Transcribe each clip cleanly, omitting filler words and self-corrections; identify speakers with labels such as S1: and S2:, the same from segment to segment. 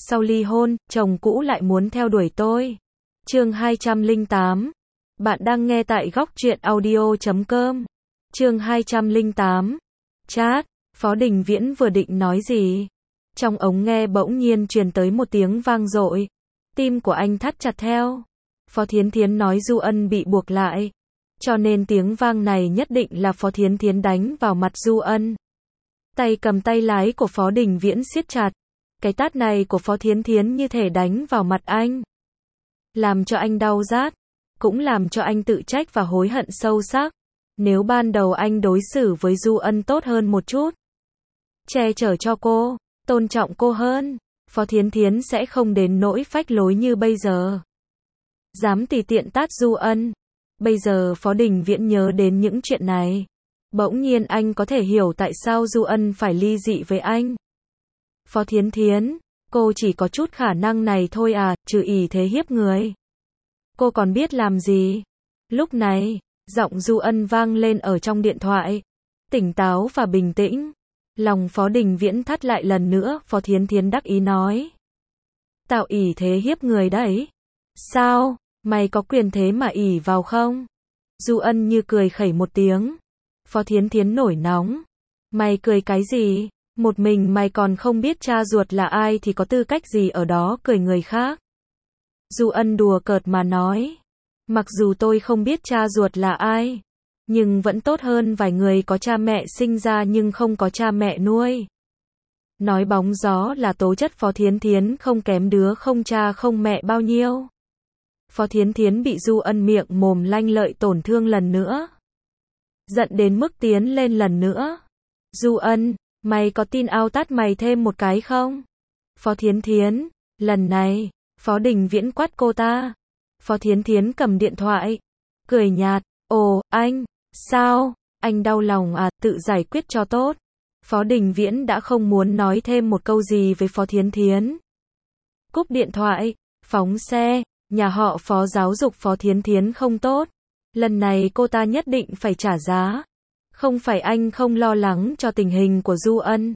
S1: sau ly hôn, chồng cũ lại muốn theo đuổi tôi. Chương 208. Bạn đang nghe tại góc truyện audio.com. Chương 208. Chat, Phó Đình Viễn vừa định nói gì? Trong ống nghe bỗng nhiên truyền tới một tiếng vang dội. Tim của anh thắt chặt theo. Phó Thiến Thiến nói Du Ân bị buộc lại. Cho nên tiếng vang này nhất định là Phó Thiến Thiến đánh vào mặt Du Ân. Tay cầm tay lái của Phó Đình Viễn siết chặt. Cái tát này của Phó Thiến Thiến như thể đánh vào mặt anh. Làm cho anh đau rát. Cũng làm cho anh tự trách và hối hận sâu sắc. Nếu ban đầu anh đối xử với Du Ân tốt hơn một chút, che chở cho cô, tôn trọng cô hơn, Phó Thiến Thiến sẽ không đến nỗi phách lối như bây giờ. Dám tùy tiện tát Du Ân. Bây giờ Phó Đình Viễn nhớ đến những chuyện này. Bỗng nhiên anh có thể hiểu tại sao Du Ân phải ly dị với anh. Phó Thiến Thiến, cô chỉ có chút khả năng này thôi à, trừ ỷ thế hiếp người. Cô còn biết làm gì? Lúc này, giọng Du Ân vang lên ở trong điện thoại. Tỉnh táo và bình tĩnh. Lòng Phó Đình Viễn thắt lại lần nữa, Phó Thiến Thiến đắc ý nói. Tạo ỷ thế hiếp người đấy. Sao? Mày có quyền thế mà ỷ vào không? Du Ân như cười khẩy một tiếng. Phó Thiến Thiến nổi nóng. Mày cười cái gì? Một mình mày còn không biết cha ruột là ai thì có tư cách gì ở đó cười người khác? Du Ân đùa cợt mà nói. Mặc dù tôi không biết cha ruột là ai, nhưng vẫn tốt hơn vài người có cha mẹ sinh ra nhưng không có cha mẹ nuôi. Nói bóng gió là tố chất Phó Thiến Thiến không kém đứa không cha không mẹ bao nhiêu. Phó Thiến Thiến bị Du Ân miệng mồm lanh lợi tổn thương lần nữa. Giận đến mức tiến lên lần nữa. Du Ân, mày có tin ao tát mày thêm một cái không? Phó Thiến Thiến, lần này, Phó Đình Viễn quát cô ta. Phó Thiến Thiến cầm điện thoại, cười nhạt, ồ, anh, sao, anh đau lòng à, tự giải quyết cho tốt. Phó Đình Viễn đã không muốn nói thêm một câu gì với Phó Thiến Thiến. Cúp điện thoại, phóng xe, nhà họ Phó giáo dục Phó Thiến Thiến không tốt. Lần này cô ta nhất định phải trả giá. Không phải anh không lo lắng cho tình hình của Du Ân.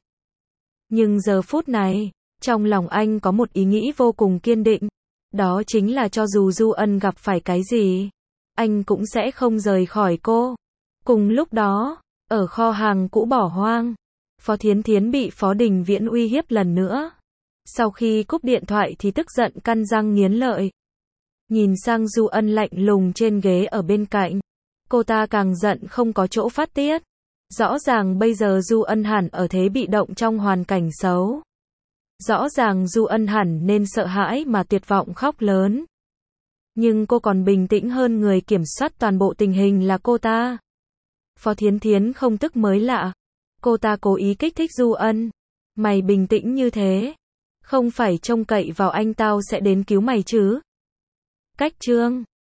S1: Nhưng giờ phút này, trong lòng anh có một ý nghĩ vô cùng kiên định. Đó chính là cho dù Du Ân gặp phải cái gì, anh cũng sẽ không rời khỏi cô. Cùng lúc đó, ở kho hàng cũ bỏ hoang, Phó Thiến Thiến bị Phó Đình Viễn uy hiếp lần nữa. Sau khi cúp điện thoại thì tức giận căn răng nghiến lợi. Nhìn sang Du Ân lạnh lùng trên ghế ở bên cạnh. Cô ta càng giận không có chỗ phát tiết. Rõ ràng bây giờ Du Ân hẳn ở thế bị động trong hoàn cảnh xấu. Rõ ràng Du Ân hẳn nên sợ hãi mà tuyệt vọng khóc lớn. Nhưng cô còn bình tĩnh hơn người kiểm soát toàn bộ tình hình là cô ta. Phó Thiến Thiến không tức mới lạ. Cô ta cố ý kích thích Du Ân. Mày bình tĩnh như thế. Không phải trông cậy vào anh tao sẽ đến cứu mày chứ. Cách chương